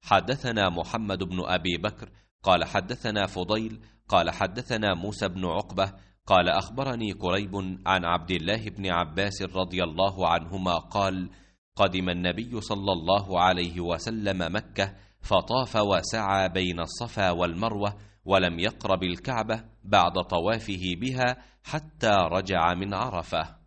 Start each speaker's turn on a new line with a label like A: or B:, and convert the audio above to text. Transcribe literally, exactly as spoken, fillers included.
A: حدثنا محمد بن أبي بكر قال حدثنا فضيل قال حدثنا موسى بن عقبة قال أخبرني كريب عن عبد الله بن عباس رضي الله عنهما قال: قدم النبي صلى الله عليه وسلم مكة فطاف وسعى بين الصفا والمروة ولم يقرب الكعبة بعد طوافه بها حتى رجع من عرفة.